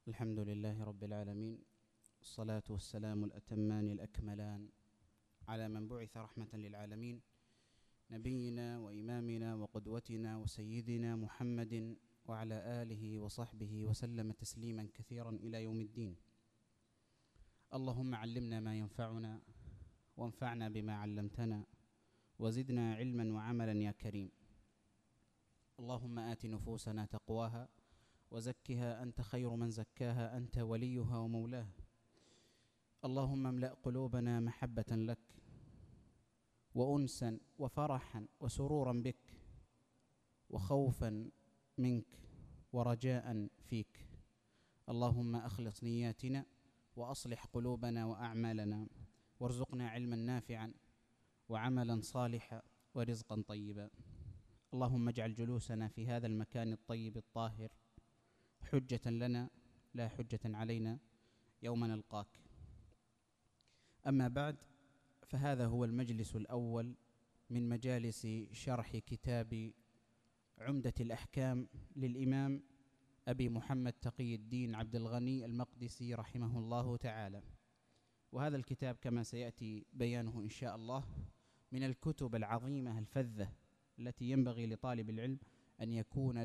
الحمد لله رب العالمين، الصلاة والسلام الأتمان الأكملان على من بعث رحمة للعالمين، نبينا وإمامنا وقدوتنا وسيدنا محمد وعلى آله وصحبه وسلم تسليما كثيرا إلى يوم الدين. اللهم علمنا ما ينفعنا وانفعنا بما علمتنا وزدنا علما وعملا يا كريم. اللهم آت نفوسنا تقواها وزكها أنت خير من زكاها، أنت وليها ومولاها. اللهم املأ قلوبنا محبة لك وأنسا وفرحا وسرورا بك وخوفا منك ورجاء فيك. اللهم أخلص نياتنا وأصلح قلوبنا وأعمالنا، وارزقنا علما نافعا وعملا صالحا ورزقا طيبا. اللهم اجعل جلوسنا في هذا المكان الطيب الطاهر حجة لنا لا حجة علينا يوم نلقاك. أما بعد، فهذا هو المجلس الأول من مجالس شرح كتاب عمدة الأحكام للإمام أبي محمد تقي الدين عبد الغني المقدسي رحمه الله تعالى. وهذا الكتاب كما سيأتي بيانه إن شاء الله من الكتب العظيمة الفذة التي ينبغي لطالب العلم أن يكون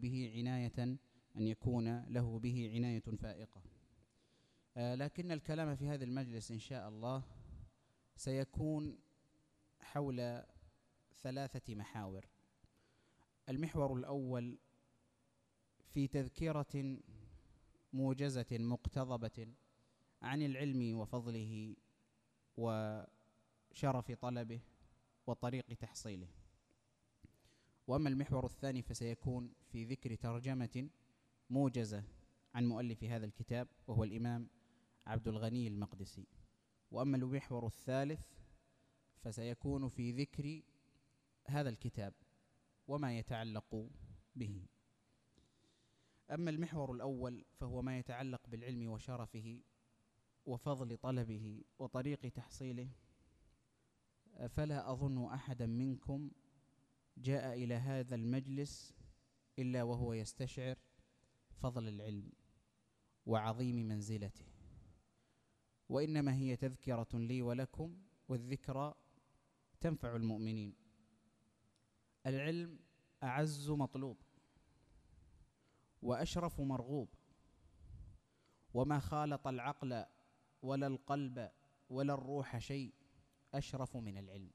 له به عناية فائقة. لكن الكلام في هذا المجلس إن شاء الله سيكون حول 3 محاور. المحور الأول في تذكرة موجزة مقتضبة عن العلم وفضله وشرف طلبه وطريق تحصيله. وأما المحور الثاني فسيكون في ذكر ترجمة موجزة عن مؤلف هذا الكتاب وهو الإمام عبد الغني المقدسي. وأما المحور الثالث فسيكون في ذكر هذا الكتاب وما يتعلق به. أما المحور الأول فهو ما يتعلق بالعلم وشرفه وفضل طلبه وطريق تحصيله، فلا أظن أحدا منكم جاء إلى هذا المجلس إلا وهو يستشعر فضل العلم وعظيم منزلته، وإنما هي تذكرة لي ولكم، والذكرى تنفع المؤمنين. العلم أعز مطلوب وأشرف مرغوب، وما خالط العقل ولا القلب ولا الروح شيء أشرف من العلم.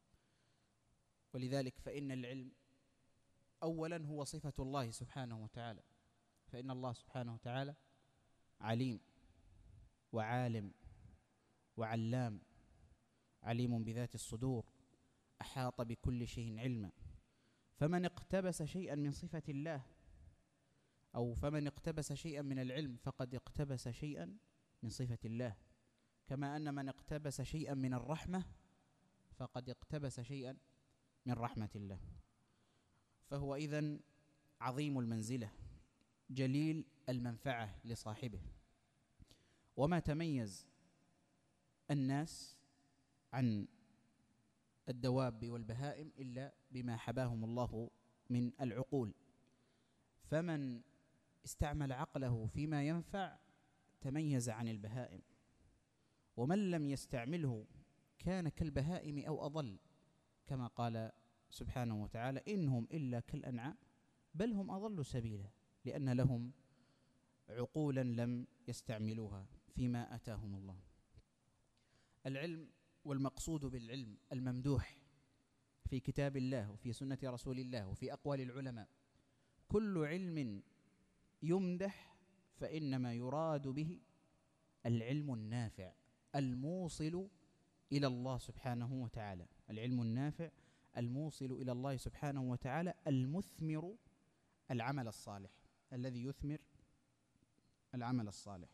ولذلك فإن العلم أولا هو صفة الله سبحانه وتعالى، فإن الله سبحانه وتعالى عليم وعالم وعلام، عليم بذات الصدور، أحاط بكل شيء علما. فمن اقتبس شيئا من صفة الله فمن اقتبس شيئا من العلم فقد اقتبس شيئا من صفة الله، كما أن من اقتبس شيئا من الرحمة فقد اقتبس شيئا من رحمة الله. فهو إذن عظيم المنزلة جليل المنفعة لصاحبه. وما تميز الناس عن الدواب والبهائم إلا بما حباهم الله من العقول، فمن استعمل عقله فيما ينفع تميز عن البهائم، ومن لم يستعمله كان كالبهائم أو أضل، كما قال سبحانه وتعالى: إنهم إلا كالأنعام بل هم أضل سبيلا، لأن لهم عقولا لم يستعملوها فيما آتاهم الله. العلم والمقصود بالعلم الممدوح في كتاب الله وفي سنة رسول الله وفي أقوال العلماء، كل علم يمدح فإنما يراد به العلم النافع الموصل إلى الله سبحانه وتعالى، العلم النافع الموصل إلى الله سبحانه وتعالى، المثمر العمل الصالح، الذي يثمر العمل الصالح.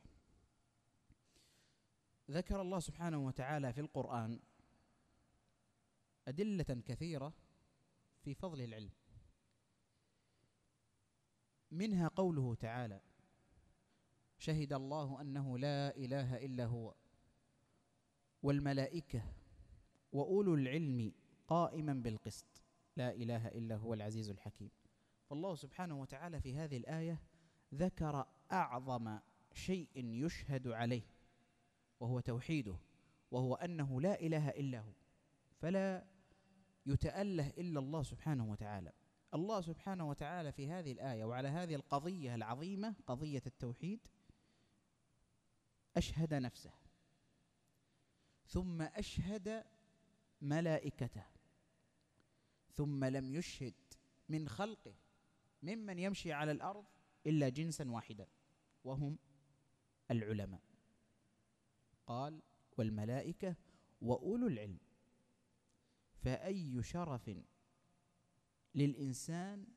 ذكر الله سبحانه وتعالى في القرآن أدلة كثيرة في فضل العلم، منها قوله تعالى: شهد الله أنه لا إله إلا هو والملائكة وأولو العلم قائما بالقسط لا إله إلا هو العزيز الحكيم. فالله سبحانه وتعالى في هذه الآية ذكر أعظم شيء يشهد عليه وهو توحيده، وهو أنه لا إله إلا هو، فلا يتأله إلا الله سبحانه وتعالى. الله سبحانه وتعالى في هذه الآية وعلى هذه القضية العظيمة، قضية التوحيد، أشهد نفسه، ثم أشهد ملائكته، ثم لم يشهد من خلقه ممن يمشي على الأرض إلا جنسا واحدا، وهم العلماء. قال: والملائكة وأولو العلم. فأي شرف للإنسان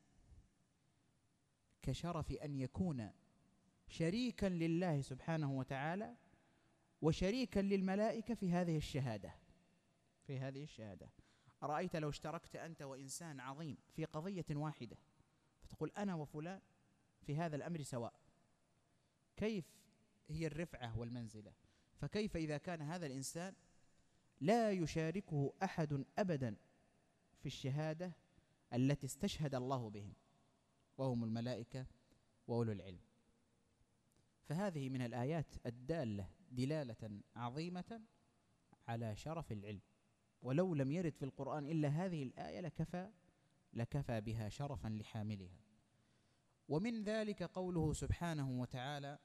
كشرف أن يكون شريكا لله سبحانه وتعالى وشريكا للملائكة في هذه الشهادة. أرأيت لو اشتركت أنت وإنسان عظيم في قضية واحدة، فتقول أنا وفلان في هذا الأمر سواء، كيف هي الرفعة والمنزلة؟ فكيف إذا كان هذا الإنسان لا يشاركه أحد أبدا في الشهادة التي استشهد الله بهم، وهم الملائكة وأولو العلم. فهذه من الآيات الدالة دلالة عظيمة على شرف العلم، ولو لم يرد في القرآن إلا هذه الآية لكفى بها شرفا لحاملها. ومن ذلك قوله سبحانه وتعالى: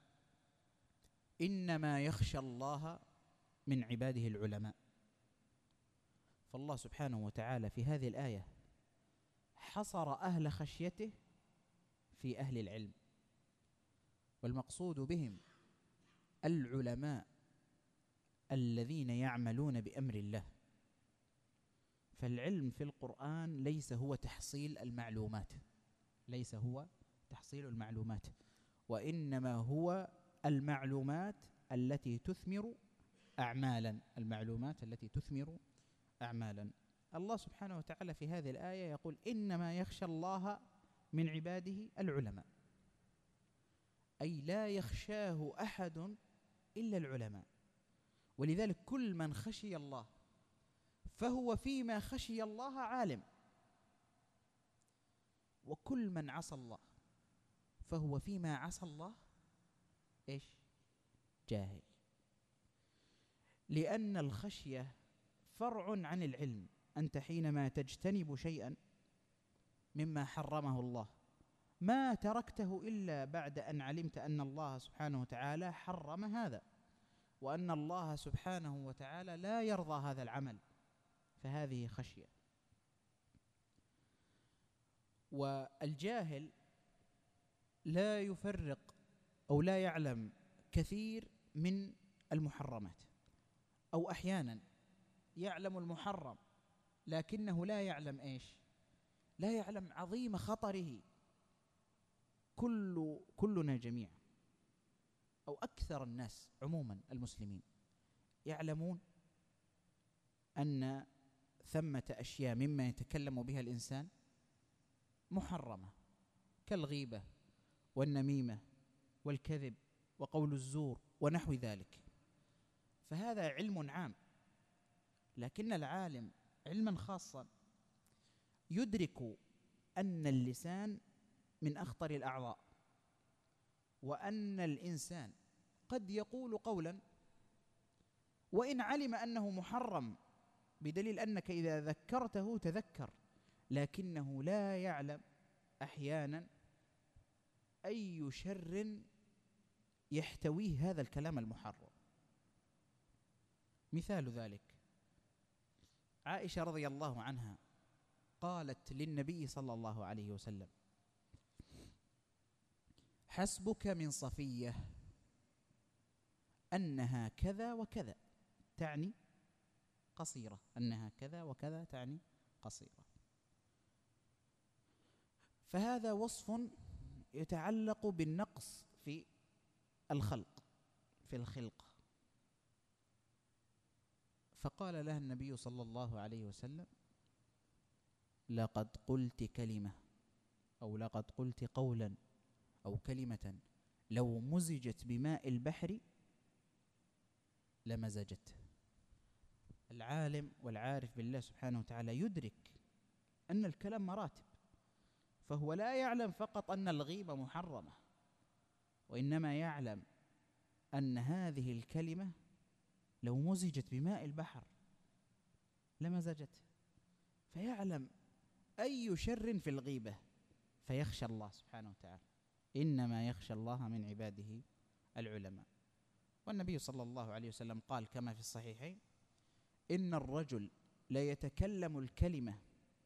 إنما يخشى الله من عباده العلماء. فالله سبحانه وتعالى في هذه الآية حصر أهل خشيته في أهل العلم، والمقصود بهم العلماء الذين يعملون بأمر الله. فالعلم في القرآن ليس هو تحصيل المعلومات، وإنما هو المعلومات التي تثمر أعمالا. الله سبحانه وتعالى في هذه الآية يقول: إنما يخشى الله من عباده العلماء، أي لا يخشاه أحد إلا العلماء. ولذلك كل من خشي الله فهو فيما خشي الله عالم، وكل من عصى الله فهو فيما عصى الله جاهل. لأن الخشية فرع عن العلم. أنت حينما تجتنب شيئا مما حرمه الله ما تركته إلا بعد أن علمت أن الله سبحانه وتعالى حرم هذا، وأن الله سبحانه وتعالى لا يرضى هذا العمل، فهذه خشية. والجاهل لا يفرق أو لا يعلم كثير من المحرمات، أو أحيانا يعلم المحرم لكنه لا يعلم لا يعلم عظيم خطره. كلنا جميعا أو أكثر الناس عموما المسلمين يعلمون أن ثمة أشياء مما يتكلم بها الإنسان محرمة، كالغيبة والنميمة والكذب وقول الزور ونحو ذلك. فهذا علم عام، لكن العالم علما خاصا يدرك أن اللسان من أخطر الأعضاء، وأن الإنسان قد يقول قولا وإن علم أنه محرم، بدليل أنك إذا ذكرته تذكر، لكنه لا يعلم أحيانا أي شر يحتويه هذا الكلام المحرم. مثال ذلك عائشة رضي الله عنها قالت للنبي صلى الله عليه وسلم: حسبك من صفية أنها كذا وكذا، تعني قصيرة، أنها كذا وكذا تعني قصيرة. فهذا وصف يتعلق بالنقص في الخلق. فقال لها النبي صلى الله عليه وسلم: لقد قلت كلمة، أو لقد قلت قولا أو كلمة لو مزجت بماء البحر لمزجت. العالم والعارف بالله سبحانه وتعالى يدرك أن الكلام مراتب، فهو لا يعلم فقط أن الغيبة محرمة، وإنما يعلم أن هذه الكلمة لو مزجت بماء البحر لمزجته، فيعلم أي شر في الغيبة فيخشى الله سبحانه وتعالى. إنما يخشى الله من عباده العلماء. والنبي صلى الله عليه وسلم قال كما في الصحيحين: إن الرجل ليتكلم الكلمة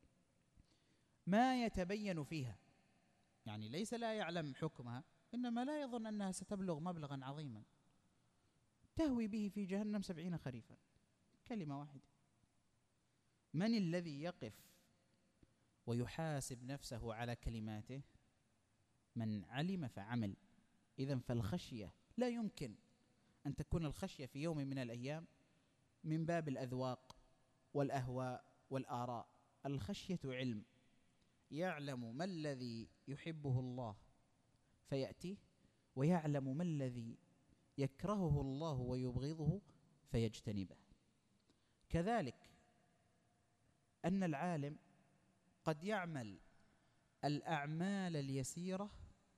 ما يتبين فيها، يعني ليس لا يعلم حكمها، إنما لا يظن أنها ستبلغ مبلغا عظيما تهوي به في جهنم 70 خريفا، كلمة واحدة. من الذي يقف ويحاسب نفسه على كلماته؟ من علم فعمل. إذن فالخشية لا يمكن أن تكون الخشية في يوم من الأيام من باب الأذواق والأهواء والآراء. الخشية علم، يعلم ما الذي يحبه الله فيأتيه، ويعلم ما الذي يكرهه الله ويبغضه فيجتنبه. كذلك أن العالم قد يعمل الأعمال اليسيرة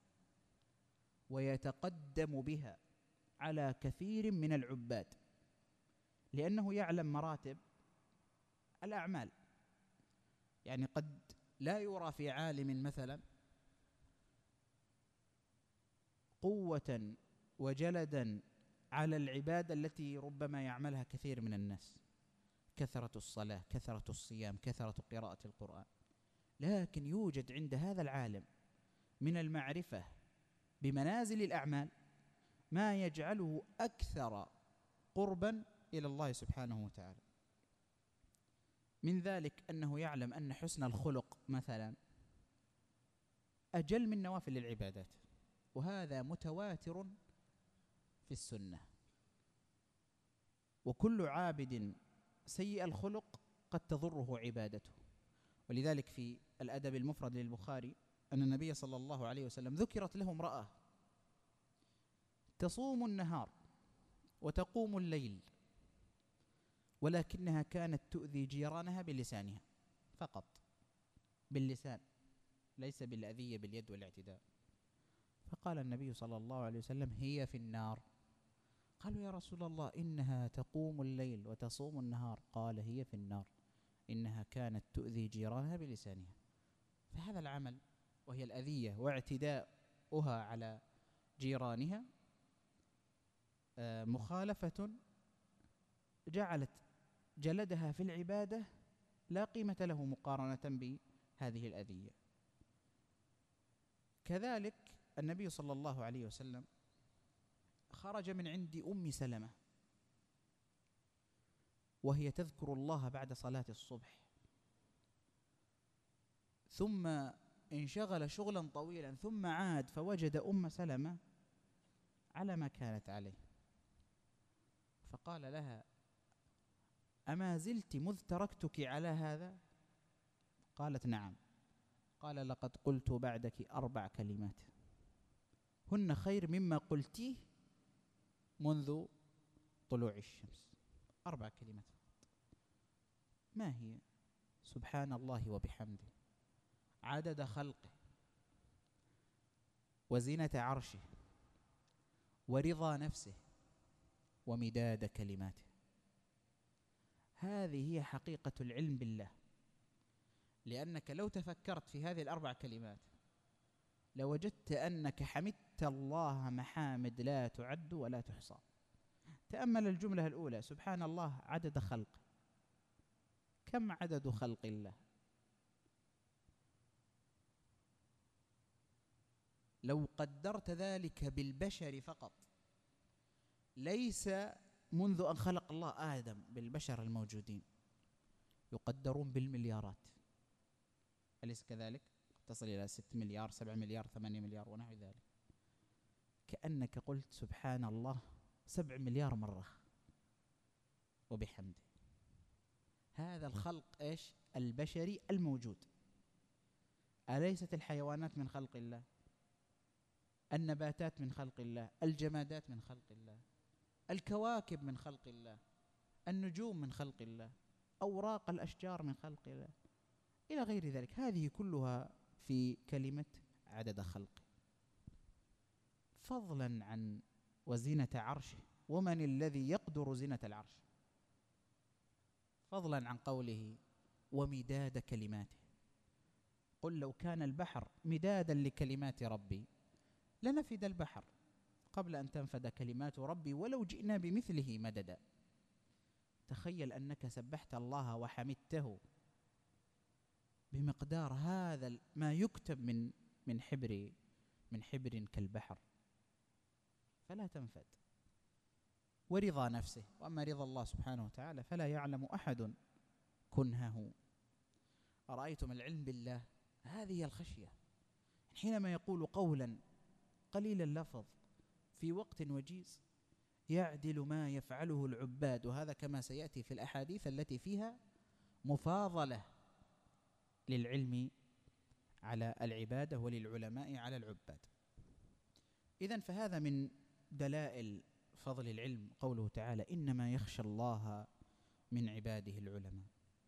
ويتقدم بها على كثير من العباد، لأنه يعلم مراتب الأعمال. يعني قد لا يرى في عالم مثلا قوة وجلدا على العبادة التي ربما يعملها كثير من الناس، كثرة الصلاة، كثرة الصيام، كثرة قراءة القرآن، لكن يوجد عند هذا العالم من المعرفة بمنازل الأعمال ما يجعله أكثر قربا إلى الله سبحانه وتعالى. من ذلك أنه يعلم أن حسن الخلق مثلا أجل من نوافل العبادات، وهذا متواتر في السنة. وكل عابد سيء الخلق قد تضره عبادته. ولذلك في الأدب المفرد للبخاري أن النبي صلى الله عليه وسلم ذكرت له امرأة تصوم النهار وتقوم الليل، ولكنها كانت تؤذي جيرانها بلسانها فقط، باللسان، ليس بالأذية باليد والاعتداء. فقال النبي صلى الله عليه وسلم: هي في النار. قالوا: يا رسول الله، إنها تقوم الليل وتصوم النهار. قال: هي في النار، إنها كانت تؤذي جيرانها بلسانها. فهذا العمل وهي الأذية واعتداؤها على جيرانها مخالفة جعلت جلدها في العبادة لا قيمة له مقارنة بهذه الأذية. كذلك النبي صلى الله عليه وسلم خرج من عند أم سلمة وهي تذكر الله بعد صلاة الصبح، ثم انشغل شغلا طويلا، ثم عاد فوجد أم سلمة على ما كانت عليه، فقال لها: أما زلت مذ تركتك على هذا؟ قالت: نعم. قال: لقد قلت بعدك 4 كلمات هن خير مما قلتيه منذ طلوع الشمس. 4 كلمات. ما هي؟ سبحان الله وبحمده، عدد خلقه، وزنة عرشه، ورضا نفسه، ومداد كلماته. هذه هي حقيقة العلم بالله. لأنك لو تفكرت في هذه ال4 كلمات لوجدت أنك حمدت الله محامد لا تعد ولا تحصى. تأمل الجملة الأولى: سبحان الله عدد خلقه. كم عدد خلق الله؟ لو قدرت ذلك بالبشر فقط، ليس منذ أن خلق الله آدم، بالبشر الموجودين يقدرون بالمليارات، أليس كذلك؟ تصل إلى 6 مليار 7 مليار 8 مليار ونحو ذلك. كأنك قلت سبحان الله 7 مليار مرة وبحمده. هذا الخلق إيش؟ البشري الموجود. أليست الحيوانات من خلق الله؟ النباتات من خلق الله؟ الجمادات من خلق الله؟ الكواكب من خلق الله؟ النجوم من خلق الله؟ أوراق الأشجار من خلق الله؟ إلى غير ذلك. هذه كلها في كلمة عدد خلقه، فضلا عن وزنة عرشه، ومن الذي يقدر زنة العرش، فضلا عن قوله ومداد كلماته. قل لو كان البحر مدادا لكلمات ربي لنفد البحر قبل أن تنفد كلمات ربي ولو جئنا بمثله مددا. تخيل أنك سبحت الله وحمدته بمقدار هذا ما يكتب من حبر كالبحر، فلا تنفد. ورضا نفسه، وأما رضا الله سبحانه وتعالى فلا يعلم أحد كنهه. أرأيتم العلم بالله؟ هذه هي الخشية. حينما يقول قولا قليل اللفظ في وقت وجيز يعدل ما يفعله العباد، وهذا كما سيأتي في الأحاديث التي فيها مفاضلة للعلم على العبادة وللعلماء على العباد. إذن فهذا من دلائل فضل العلم قوله تعالى إنما يخشى الله من عباده العلماء.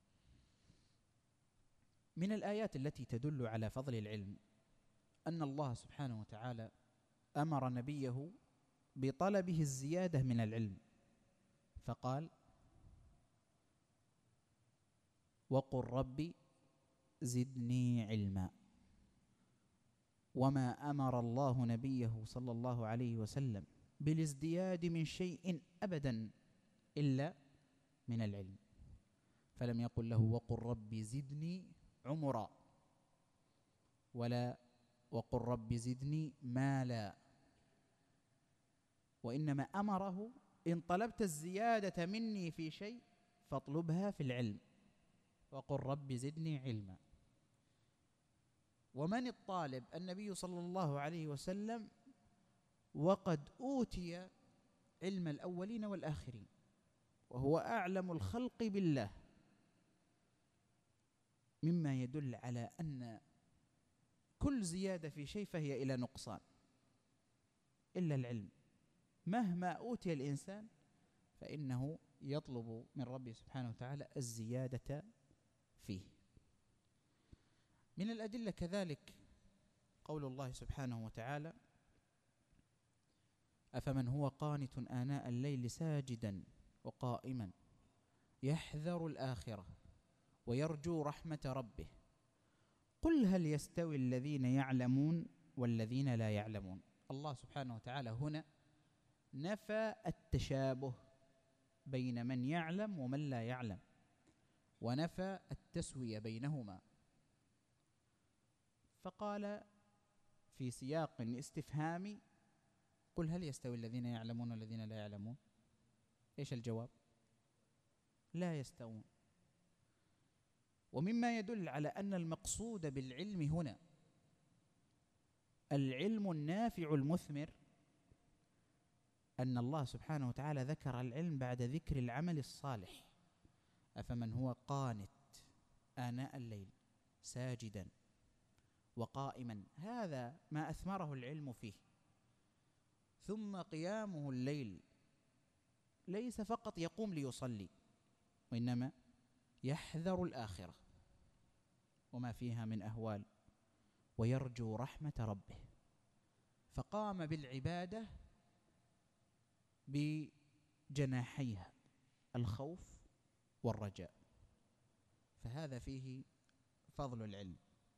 من الآيات التي تدل على فضل العلم أن الله سبحانه وتعالى أمر نبيه بطلبه الزيادة من العلم، فقال وقل ربي زدني علما. وما أمر الله نبيه صلى الله عليه وسلم بالازدياد من شيء أبدا إلا من العلم، فلم يقل له وقل ربي زدني عمرا، ولا وقل ربي زدني مالا، وإنما أمره إن طلبت الزيادة مني في شيء فاطلبها في العلم، وقل ربي زدني علما. ومن الطالب؟ النبي صلى الله عليه وسلم، وقد أوتي علم الأولين والآخرين، وهو أعلم الخلق بالله، مما يدل على أن كل زيادة في شيء فهي إلى نقصان إلا العلم. مهما أوتي الإنسان فإنه يطلب من ربه سبحانه وتعالى الزيادة فيه. من الأدلة كذلك قول الله سبحانه وتعالى أفمن هو قانت آناء الليل ساجدا وقائما يحذر الآخرة ويرجو رحمة ربه قل هل يستوي الذين يعلمون والذين لا يعلمون. الله سبحانه وتعالى هنا نفى التشابه بين من يعلم ومن لا يعلم، ونفى التسوية بينهما، فقال في سياق استفهامي قل هل يستوي الذين يعلمون والذين لا يعلمون. إيش الجواب؟ لا يستوون. ومما يدل على أن المقصود بالعلم هنا العلم النافع المثمر أن الله سبحانه وتعالى ذكر العلم بعد ذكر العمل الصالح. أفمن هو قانت آناء الليل ساجدا وقائما، هذا ما أثمره العلم فيه. ثم قيامه الليل ليس فقط يقوم ليصلي، وإنما يحذر الآخرة وما فيها من أهوال ويرجو رحمة ربه، فقام بالعبادة بجناحيها الخوف والرجاء، فهذا فيه فضل العلم.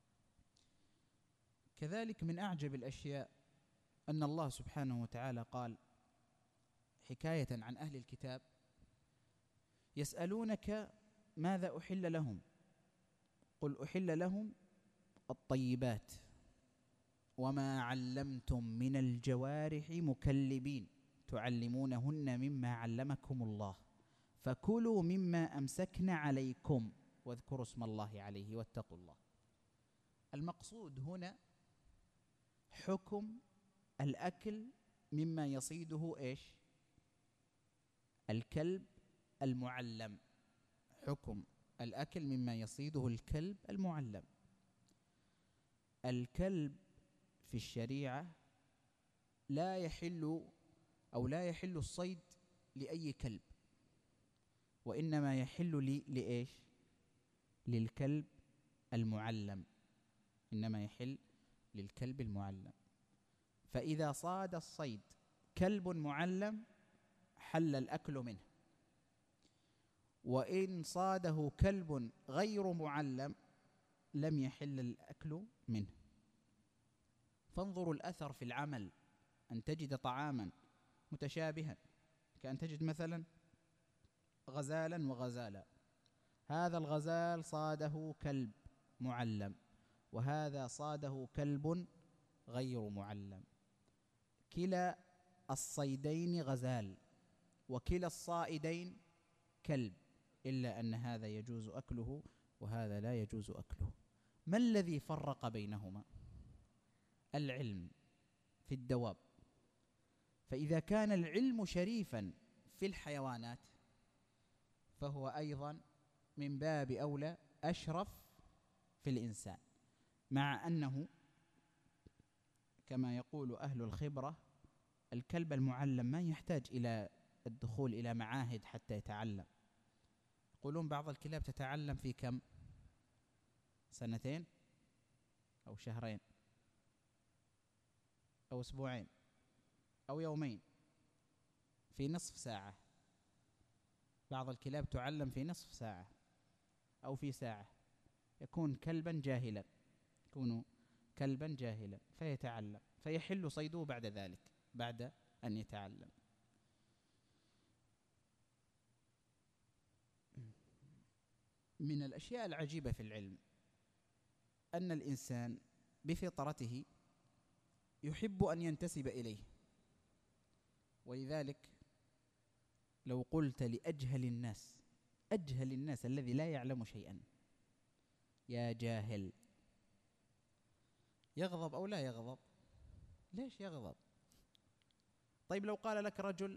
كذلك من أعجب الأشياء أن الله سبحانه وتعالى قال حكاية عن أهل الكتاب يسألونك ماذا أحل لهم قل أحل لهم الطيبات وما علمتم من الجوارح مكلبين تعلمونهن مما علمكم الله فكلوا مما أمسكن عليكم واذكروا اسم الله عليه واتقوا الله. المقصود هنا حكم الأكل مما يصيده إيش؟ الكلب المعلم. حكم الأكل مما يصيده الكلب المعلم. الكلب في الشريعة لا يحل الصيد لأي كلب، وإنما يحل لإيش؟ للكلب المعلم، إنما يحل للكلب المعلم. فإذا صاد الصيد كلب معلم حل الأكل منه، وإن صاده كلب غير معلم لم يحل الأكل منه. فانظروا الأثر في العمل، أن تجد طعاما متشابها، كأن تجد مثلا غزالا وغزالا، هذا الغزال صاده كلب معلم وهذا صاده كلب غير معلم، كلا الصيدين غزال وكلا الصائدين كلب، إلا أن هذا يجوز أكله وهذا لا يجوز أكله. ما الذي فرق بينهما؟ العلم في الدواب. فإذا كان العلم شريفا في الحيوانات فهو أيضا من باب أولى أشرف في الإنسان، مع أنه كما يقول أهل الخبرة الكلب المعلم ما يحتاج إلى الدخول إلى معاهد حتى يتعلم. يقولون بعض الكلاب تتعلم في كم؟ سنتين أو شهرين أو أسبوعين أو يومين، في نصف ساعة. بعض الكلاب تعلم في نصف ساعة أو في ساعة، يكون كلبا جاهلا فيتعلم، فيحل صيده بعد ذلك، بعد أن يتعلم. من الأشياء العجيبة في العلم أن الإنسان بفطرته يحب أن ينتسب إليه، ولذلك لو قلت لأجهل الناس الذي لا يعلم شيئا يا جاهل، يغضب أو لا يغضب؟ ليش يغضب؟ طيب لو قال لك رجل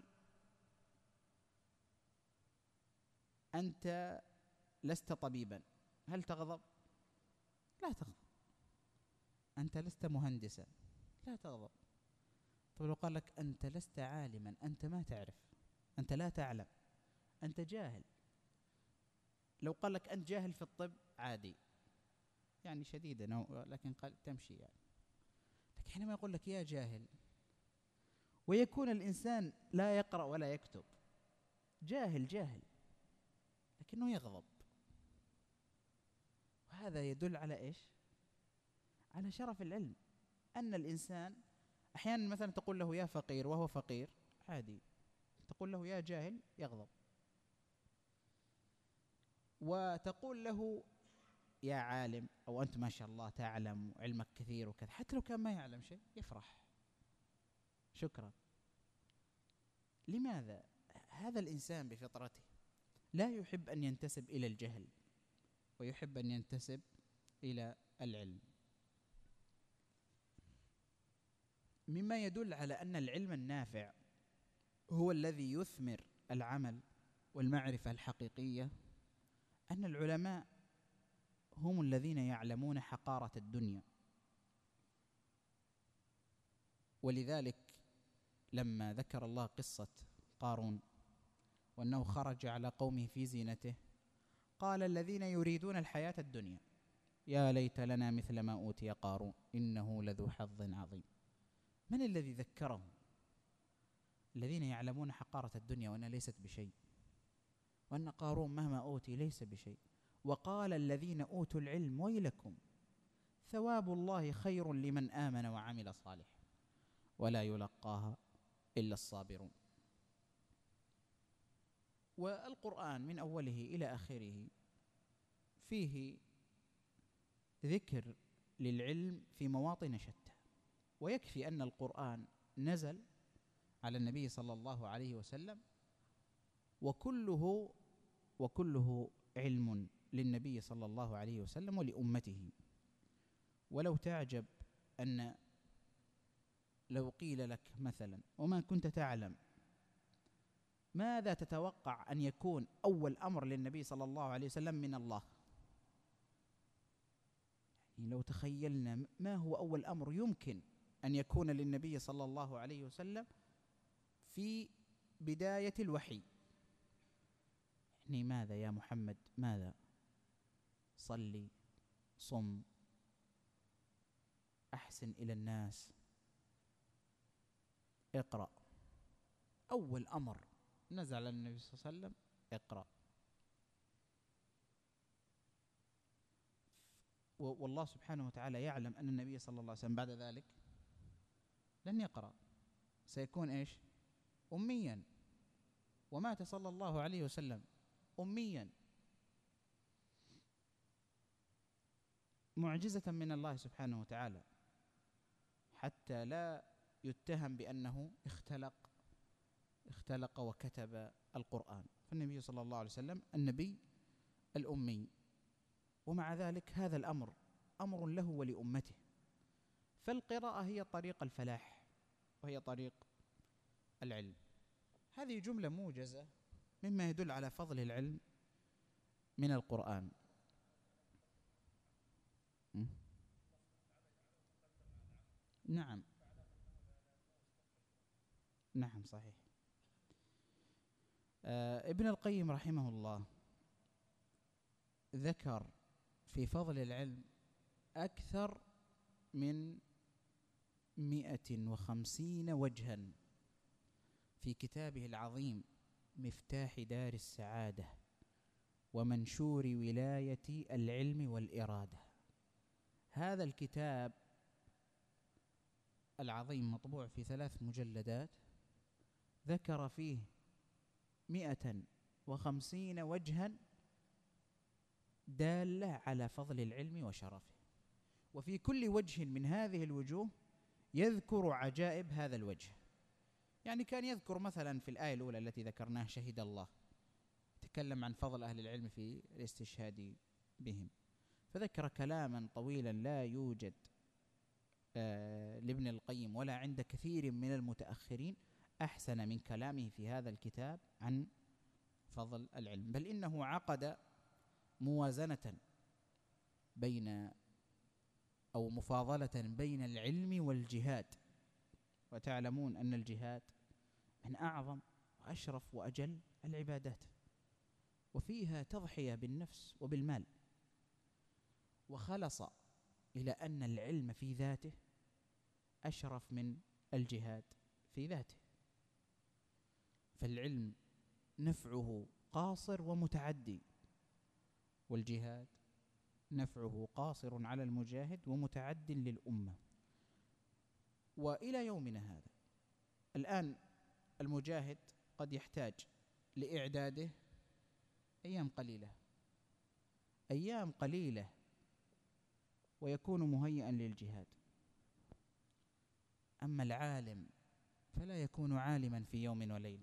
أنت لست طبيبا، هل تغضب؟ لا تغضب. أنت لست مهندسا، لا تغضب. طيب لو قال لك أنت لست عالما، أنت ما تعرف، أنت لا تعلم، أنت جاهل. لو قال لك أنت جاهل في الطب عادي، يعني شديدة لكن قال تمشي يعني. لكن حينما يقول لك يا جاهل، ويكون الإنسان لا يقرأ ولا يكتب، جاهل لكنه يغضب، وهذا يدل على إيش؟ على شرف العلم. أن الإنسان أحيانا مثلا تقول له يا فقير وهو فقير عادي، تقول له يا جاهل يغضب، وتقول له يا عالم أو أنت ما شاء الله تعلم علمك كثير وكذا، حتى لو كان ما يعلم شيء يفرح، شكرا. لماذا؟ هذا الإنسان بفطرته لا يحب أن ينتسب إلى الجهل، ويحب أن ينتسب إلى العلم. مما يدل على أن العلم النافع هو الذي يثمر العمل والمعرفة الحقيقية، أن العلماء هم الذين يعلمون حقارة الدنيا. ولذلك لما ذكر الله قصة قارون وأنه خرج على قومه في زينته، قال الذين يريدون الحياة الدنيا يا ليت لنا مثل ما أوتي قارون إنه لذو حظ عظيم. من الذي ذكرهم؟ الذين يعلمون حقارة الدنيا وأنها ليست بشيء، وأن قارون مهما أوتي ليس بشيء. وقال الذين أوتوا العلم ويلكم ثواب الله خير لمن آمن وعمل صالح ولا يلقاها إلا الصابرون. والقرآن من أوله إلى آخره فيه ذكر للعلم في مواطن شتى، ويكفي أن القرآن نزل على النبي صلى الله عليه وسلم وكله علم للنبي صلى الله عليه وسلم ولأمته. ولو تعجب أن لو قيل لك مثلا وما كنت تعلم، ماذا تتوقع أن يكون أول أمر للنبي صلى الله عليه وسلم من الله؟ يعني لو تخيلنا ما هو أول أمر يمكن أن يكون للنبي صلى الله عليه وسلم في بداية الوحي، يعني ماذا يا محمد؟ ماذا؟ صلي، صم، أحسن إلى الناس، اقرأ. أول أمر نزل على النبي صلى الله عليه وسلم: اقرأ. والله سبحانه وتعالى يعلم أن النبي صلى الله عليه وسلم بعد ذلك لن يقرأ، سيكون إيش؟ أميا. ومات صلى الله عليه وسلم أميا، معجزة من الله سبحانه وتعالى، حتى لا يتهم بأنه اختلق وكتب القرآن. فالنبي صلى الله عليه وسلم النبي الأمي، ومع ذلك هذا الأمر أمر له ولأمته. فالقراءة هي طريق الفلاح، وهي طريق العلم. هذه جملة موجزة مما يدل على فضل العلم من القرآن. نعم، نعم، صحيح. ابن القيم رحمه الله ذكر في فضل العلم أكثر من 150 وجها في كتابه العظيم مفتاح دار السعادة ومنشور ولاية العلم والإرادة. هذا الكتاب العظيم مطبوع في 3 مجلدات، ذكر فيه 150 وجها دالة على فضل العلم وشرفه، وفي كل وجه من هذه الوجوه يذكر عجائب هذا الوجه. يعني كان يذكر مثلا في الآية الأولى التي ذكرناها: شهد الله، تكلم عن فضل أهل العلم في الاستشهاد بهم، فذكر كلاما طويلا لا يوجد لابن القيم ولا عند كثير من المتأخرين أحسن من كلامه في هذا الكتاب عن فضل العلم. بل إنه عقد موازنة بين أو مفاضلة بين العلم والجهاد. وتعلمون أن الجهاد من أعظم وأشرف وأجل العبادات، وفيها تضحية بالنفس وبالمال، وخلص إلى أن العلم في ذاته أشرف من الجهاد في ذاته. فالعلم نفعه قاصر ومتعدي، والجهاد نفعه قاصر على المجاهد ومتعد للأمة. وإلى يومنا هذا الآن المجاهد قد يحتاج لإعداده أيام قليلة ويكون مهيئا للجهاد. أما العالم فلا يكون عالما في يوم وليلة.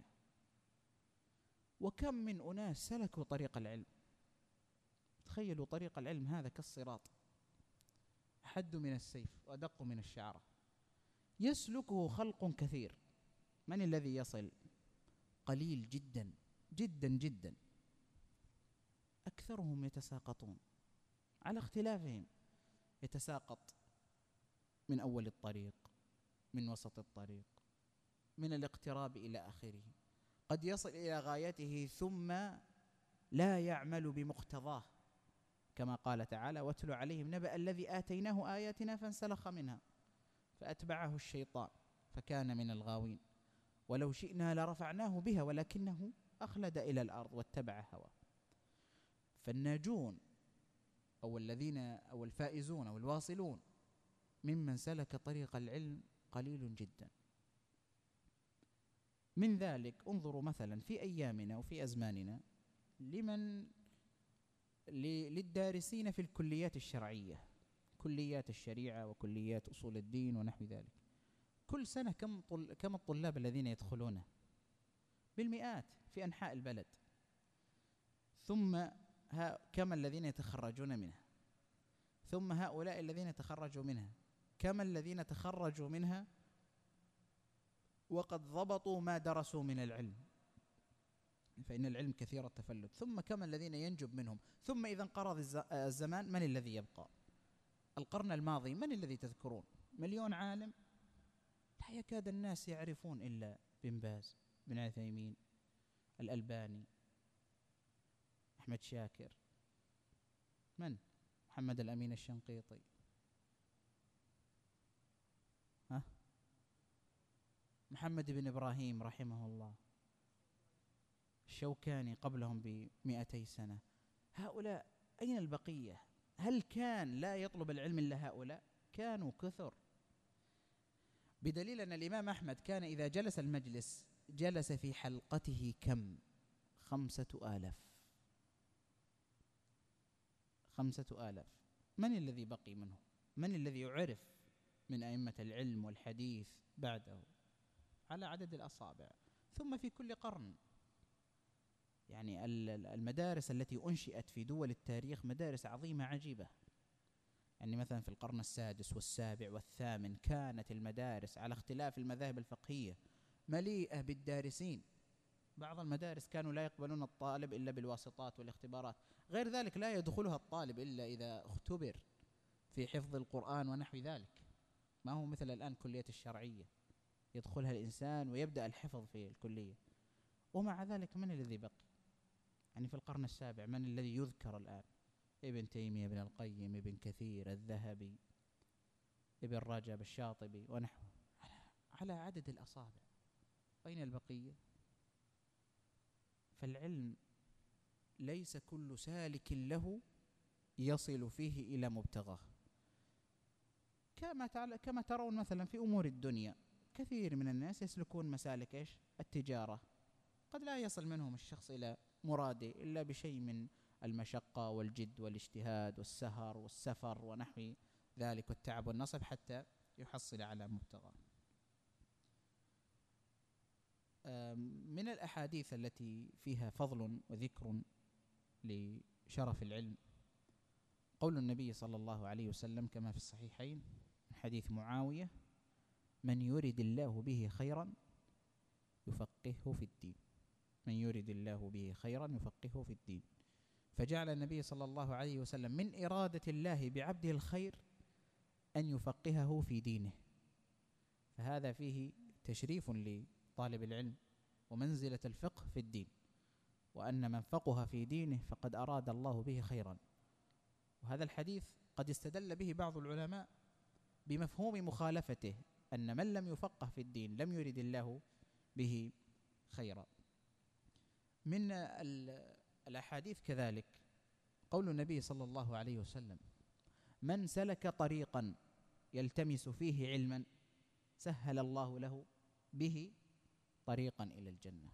وكم من أناس سلكوا طريق العلم، تخيلوا طريق العلم هذا كالصراط، أحد من السيف وأدق من الشعرة، يسلكه خلق كثير. من الذي يصل؟ قليل جدا جدا جدا، أكثرهم يتساقطون على اختلافهم، يتساقط من أول الطريق، من وسط الطريق، من الاقتراب إلى آخره، قد يصل إلى غايته ثم لا يعمل بمقتضاه، كما قال تعالى: واتل عليهم نبأ الذي آتيناه آياتنا فانسلخ منها فأتبعه الشيطان فكان من الغاوين ولو شئنا لرفعناه بها ولكنه أخلد إلى الأرض واتبع هواه. فالناجون أو الذين أو الفائزون أو الواصلون ممن سلك طريق العلم قليل جدا. من ذلك انظروا مثلا في أيامنا وفي أزماننا للدارسين في الكليات الشرعية، كليات الشريعة وكليات أصول الدين ونحو ذلك، كل سنة كم الطلاب الذين يدخلونه؟ بالمئات في أنحاء البلد. ثم كم الذين يتخرجون منها؟ ثم هؤلاء الذين يتخرجوا منها كم الذين تخرجوا منها وقد ضبطوا ما درسوا من العلم، فإن العلم كثير التفلت. ثم كم الذين ينجب منهم. ثم إذا انقرض الزمان من الذي يبقى؟ القرن الماضي من الذي تذكرون؟ 1,000,000 عالم، لا يكاد الناس يعرفون إلا بن باز، بن عثيمين، الألباني، أحمد شاكر، من؟ محمد الأمين الشنقيطي، محمد بن إبراهيم رحمه الله، الشوكاني قبلهم ب200 سنة. هؤلاء أين البقية؟ هل كان لا يطلب العلم إلا هؤلاء؟ كانوا كثر، بدليل أن الإمام أحمد كان إذا جلس المجلس جلس في حلقته كم؟ 5000. 5000. من الذي بقي منه؟ من الذي يعرف من أئمة العلم والحديث بعده؟ على عدد الأصابع. ثم في كل قرن، يعني المدارس التي أنشئت في دول التاريخ مدارس عظيمة عجيبة. يعني مثلا في القرن السادس والسابع والثامن كانت المدارس على اختلاف المذاهب الفقهية مليئة بالدارسين. بعض المدارس كانوا لا يقبلون الطالب إلا بالواسطات والاختبارات، غير ذلك لا يدخلها الطالب إلا إذا اختبر في حفظ القرآن ونحو ذلك. ما هو مثل الآن كلية الشرعية يدخلها الإنسان ويبدأ الحفظ في الكلية. ومع ذلك من الذي بقي؟ يعني في القرن السابع من الذي يذكر الآن؟ ابن تيمية، ابن القيم، ابن كثير، الذهبي، ابن رجب، الشاطبي ونحوه، على عدد الأصابع. أين البقية؟ فالعلم ليس كل سالك له يصل فيه إلى مبتغاه. كما ترون مثلا في أمور الدنيا كثير من الناس يسلكون مسالك إيش؟ التجارة. قد لا يصل منهم الشخص إلى مراده إلا بشيء من المشقة والجد والاجتهاد والسهر والسفر ونحو ذلك والتعب والنصب حتى يحصل على مبتغاه. من الأحاديث التي فيها فضل وذكر لشرف العلم قول النبي صلى الله عليه وسلم كما في الصحيحين حديث معاوية: من يرد الله به خيرا يفقهه في الدين. من يرد الله به خيرا يفقهه في الدين. فجعل النبي صلى الله عليه وسلم من إرادة الله بعبده الخير أن يفقهه في دينه. فهذا فيه تشريف لطالب العلم ومنزلة الفقه في الدين، وأن من فقه في دينه فقد أراد الله به خيرا. وهذا الحديث قد استدل به بعض العلماء بمفهوم مخالفته، أن من لم يفقه في الدين لم يرد الله به خيرا. من الأحاديث كذلك قول النبي صلى الله عليه وسلم: من سلك طريقا يلتمس فيه علما سهل الله له به طريقا إلى الجنة.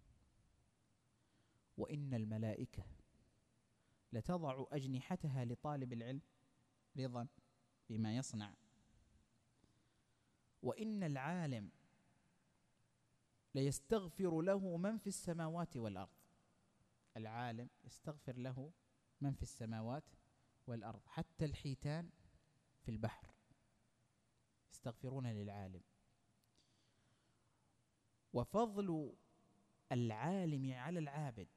وإن الملائكة لتضع أجنحتها لطالب العلم رضا بما يصنع. وإن العالم ليستغفر له من في السماوات والأرض. العالم يستغفر له من في السماوات والأرض، حتى الحيتان في البحر يستغفرون للعالم. وفضل العالم على العابد،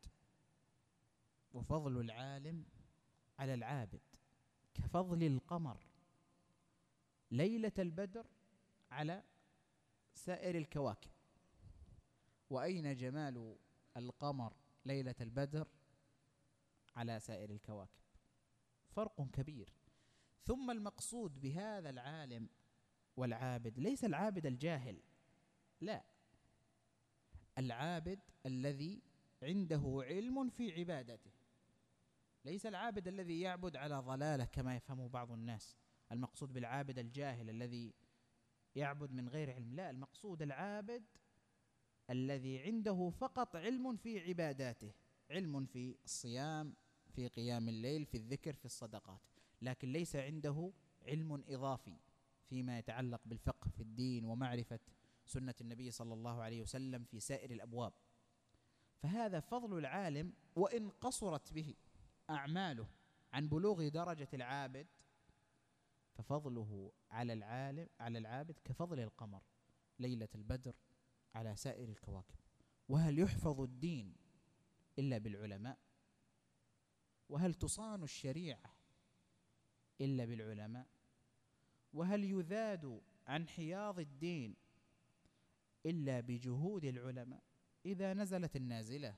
وفضل العالم على العابد كفضل القمر ليلة البدر على سائر الكواكب. وأين جمال القمر ليلة البدر على سائر الكواكب؟ فرق كبير. ثم المقصود بهذا العالم والعابد ليس العابد الجاهل، لا، العابد الذي عنده علم في عبادته، ليس العابد الذي يعبد على ضلالة كما يفهمه بعض الناس. المقصود بالعابد الجاهل الذي يعبد من غير علم، لا، المقصود العابد الذي عنده فقط علم في عباداته، علم في الصيام، في قيام الليل، في الذكر، في الصدقات، لكن ليس عنده علم إضافي فيما يتعلق بالفقه في الدين ومعرفة سنة النبي صلى الله عليه وسلم في سائر الأبواب. فهذا فضل العالم، وإن قصرت به أعماله عن بلوغ درجة العابد ففضله على العابد كفضل القمر ليلة البدر على سائر الكواكب. وهل يحفظ الدين إلا بالعلماء؟ وهل تصان الشريعة إلا بالعلماء؟ وهل يذاد عن حياض الدين إلا بجهود العلماء؟ إذا نزلت النازلة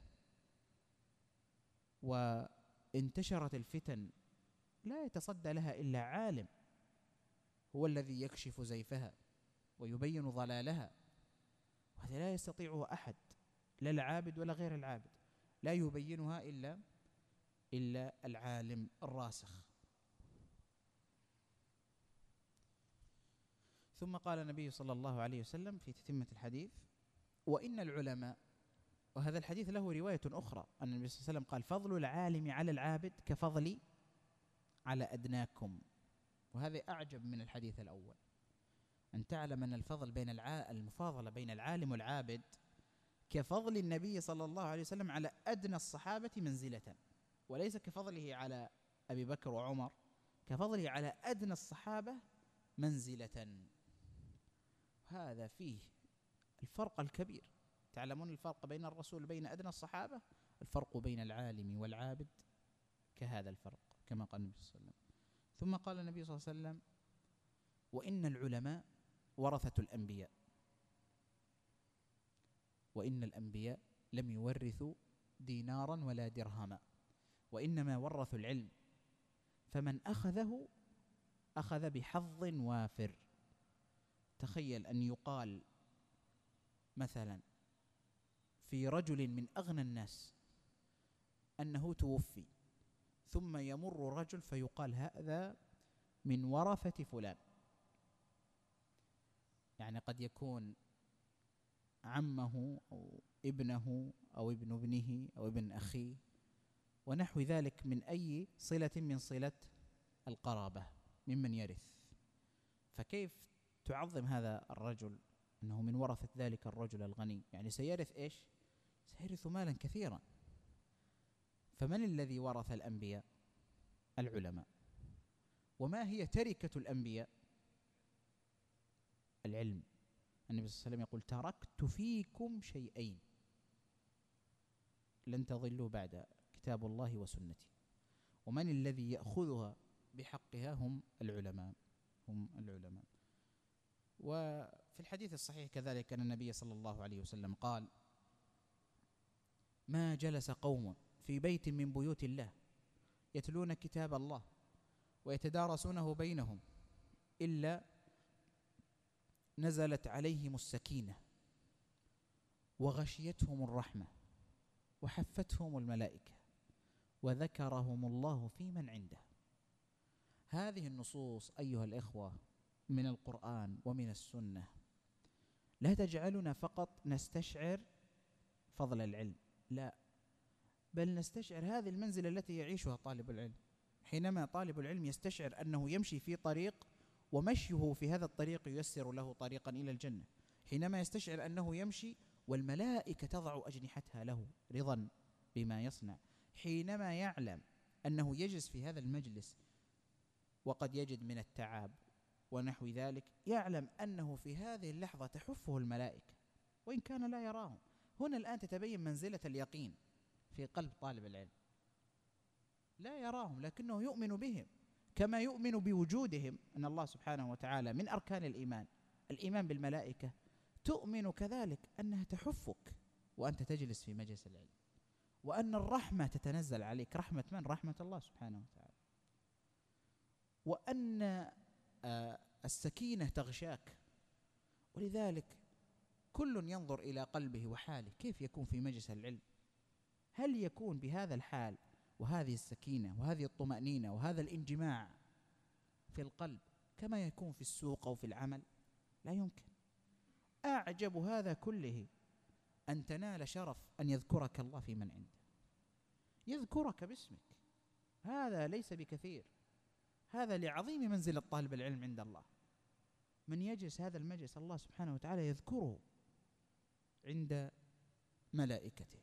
وانتشرت الفتن لا يتصدى لها إلا عالم هو الذي يكشف زيفها ويبين ضلالها. وهذا لا يستطيعه أحد، لا العابد ولا غير العابد، لا يبينها إلا العالم الراسخ. ثم قال النبي صلى الله عليه وسلم في تتمة الحديث: وإن العلماء، وهذا الحديث له رواية أخرى أن النبي صلى الله عليه وسلم قال: فضل العالم على العابد كفضلي على أدناكم. وهذا أعجب من الحديث الأول، أن تعلم أن الفضل بين المفاضلة بين العالم والعابد كفضل النبي صلى الله عليه وسلم على أدنى الصحابة منزلة، وليس كفضله على أبي بكر وعمر، كفضله على أدنى الصحابة منزلة. هذا فيه الفرق الكبير. تعلمون الفرق بين الرسول بين أدنى الصحابة، الفرق بين العالم والعابد كهذا الفرق، كما قال النبي صلى الله عليه وسلم. ثم قال النبي صلى الله عليه وسلم: وإن العلماء ورثة الأنبياء، وإن الأنبياء لم يورثوا دينارا ولا درهما، وإنما ورثوا العلم، فمن أخذه أخذ بحظ وافر. تخيل أن يقال مثلا في رجل من أغنى الناس أنه توفي، ثم يمر رجل فيقال: هذا من ورثة فلان. يعني قد يكون عمه أو ابنه أو ابن ابنه أو ابن أخيه ونحو ذلك، من أي صلة من صلة القرابة ممن يرث. فكيف تعظم هذا الرجل أنه من ورثة ذلك الرجل الغني؟ يعني سيرث إيش؟ سيرث مالا كثيرا. فمن الذي ورث الأنبياء؟ العلماء. وما هي تركة الأنبياء؟ العلم. النبي صلى الله عليه وسلم يقول: تركت فيكم شيئين لن تضلوا بعد، كتاب الله وسنتي. ومن الذي يأخذها بحقها؟ هم العلماء. وفي الحديث الصحيح كذلك أن النبي صلى الله عليه وسلم قال: ما جلس قوم في بيت من بيوت الله يتلون كتاب الله ويتدارسونه بينهم إلا نزلت عليهم السكينة وغشيتهم الرحمة وحفتهم الملائكة وذكرهم الله في من عنده. هذه النصوص أيها الإخوة من القرآن ومن السنة لا تجعلنا فقط نستشعر فضل العلم، لا، بل نستشعر هذه المنزلة التي يعيشها طالب العلم. حينما طالب العلم يستشعر أنه يمشي في طريق ومشيه في هذا الطريق ييسر له طريقا إلى الجنة، حينما يستشعر أنه يمشي والملائكة تضع أجنحتها له رضا بما يصنع، حينما يعلم أنه يجلس في هذا المجلس وقد يجد من التعب ونحو ذلك، يعلم أنه في هذه اللحظة تحفه الملائكة وإن كان لا يراهم. هنا الآن تتبين منزلة اليقين في قلب طالب العلم. لا يراهم لكنه يؤمن بهم كما يؤمن بوجودهم، أن الله سبحانه وتعالى من أركان الإيمان بالملائكة، تؤمن كذلك أنها تحفك وأنت تجلس في مجلس العلم، وأن الرحمة تتنزل عليك. رحمة من؟ رحمة الله سبحانه وتعالى. وأن السكينة تغشاك. ولذلك كل ينظر إلى قلبه وحاله، كيف يكون في مجلس العلم؟ هل يكون بهذا الحال وهذه السكينة وهذه الطمأنينة وهذا الانجماع في القلب كما يكون في السوق أو في العمل؟ لا يمكن. أعجب هذا كله أن تنال شرف أن يذكرك الله في من عنده، يذكرك باسمك. هذا ليس بكثير، هذا لعظيم منزلة طالب العلم عند الله. من يجلس هذا المجلس الله سبحانه وتعالى يذكره عند ملائكته.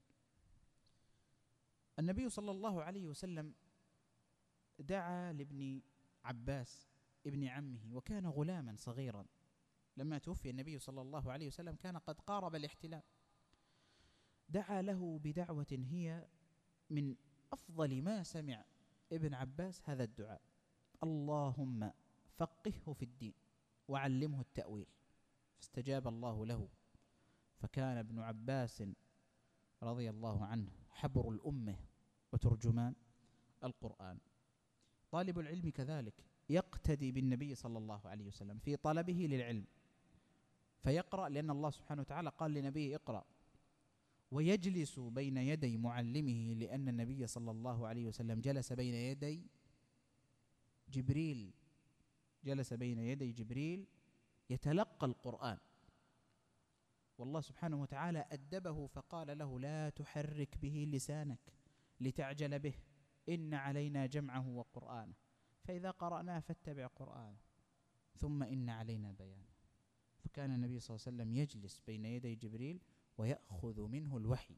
النبي صلى الله عليه وسلم دعا لابن عباس ابن عمه، وكان غلاما صغيرا لما توفي النبي صلى الله عليه وسلم، كان قد قارب الاحتلام. دعا له بدعوة هي من أفضل ما سمع ابن عباس هذا الدعاء: اللهم فقهه في الدين وعلمه التأويل. فاستجاب الله له، فكان ابن عباس رضي الله عنه حبر الأمة وترجمان القرآن. طالب العلم كذلك يقتدي بالنبي صلى الله عليه وسلم في طلبه للعلم، فيقرأ لأن الله سبحانه وتعالى قال لنبيه اقرأ، ويجلس بين يدي معلمه لأن النبي صلى الله عليه وسلم جلس بين يدي جبريل، جلس بين يدي جبريل يتلقى القرآن، والله سبحانه وتعالى أدبه فقال له لا تحرك به لسانك لتعجل به، إن علينا جمعه وقرآنه، فإذا قرأناه فاتبع قرآنه، ثم إن علينا بيانه. فكان النبي صلى الله عليه وسلم يجلس بين يدي جبريل ويأخذ منه الوحي،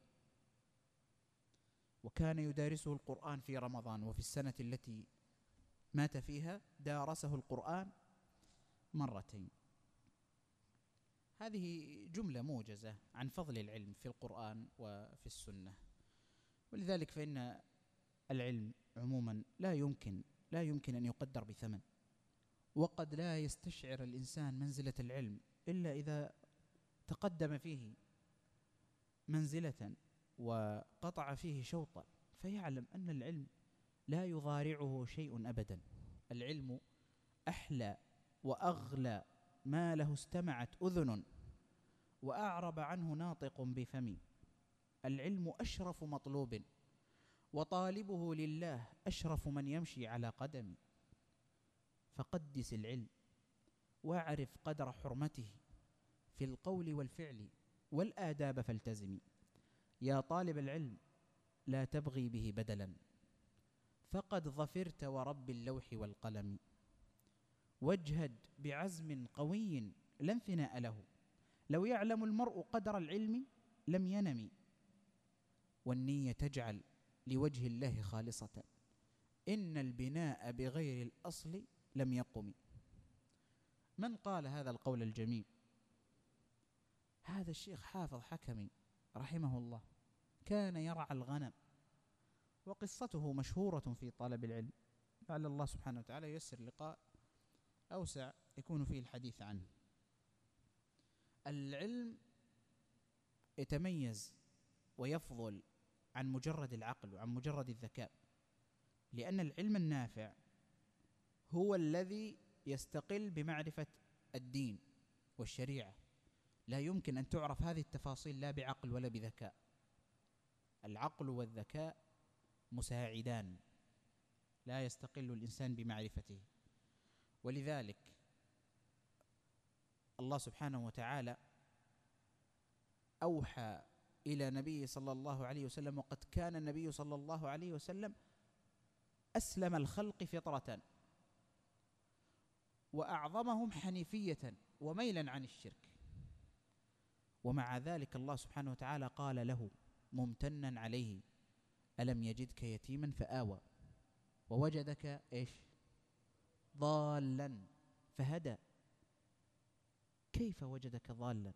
وكان يدارسه القرآن في رمضان، وفي السنة التي مات فيها دارسه القرآن مرتين. هذه جملة موجزة عن فضل العلم في القرآن وفي السنة. ولذلك فإن العلم عموما لا يمكن أن يقدر بثمن، وقد لا يستشعر الإنسان منزلة العلم إلا إذا تقدم فيه منزلة وقطع فيه شوطا، فيعلم أن العلم لا يضارعه شيء أبدا. العلم أحلى وأغلى ما له استمعت أذن وأعرب عنه ناطق بفم. العلم أشرف مطلوب وطالبه لله أشرف من يمشي على قدم. فقدس العلم واعرف قدر حرمته في القول والفعل والآداب فالتزم. يا طالب العلم لا تبغي به بدلا فقد ظفرت ورب اللوح والقلم. واجهد بعزم قوي لا انثناء له، لو يعلم المرء قدر العلم لم ينم. والنية تجعل لوجه الله خالصة إن البناء بغير الأصل لم يقم. من قال هذا القول الجميل؟ هذا الشيخ حافظ حكمي رحمه الله، كان يرعى الغنم، وقصته مشهورة في طلب العلم، لعل الله سبحانه وتعالى ييسر لقاء أوسع يكون فيه الحديث عنه. العلم يتميز ويفضل عن مجرد العقل وعن مجرد الذكاء، لأن العلم النافع هو الذي يستقل بمعرفة الدين والشريعة. لا يمكن أن تعرف هذه التفاصيل لا بعقل ولا بذكاء. العقل والذكاء مساعدان، لا يستقل الإنسان بمعرفته. ولذلك الله سبحانه وتعالى أوحى إلى نبيه صلى الله عليه وسلم، وقد كان النبي صلى الله عليه وسلم أسلم الخلق فطرة وأعظمهم حنيفية وميلا عن الشرك، ومع ذلك الله سبحانه وتعالى قال له ممتنا عليه ألم يجدك يتيما فآوى ووجدك إيش؟ ضالا فهدى. كيف وجدك ضالا؟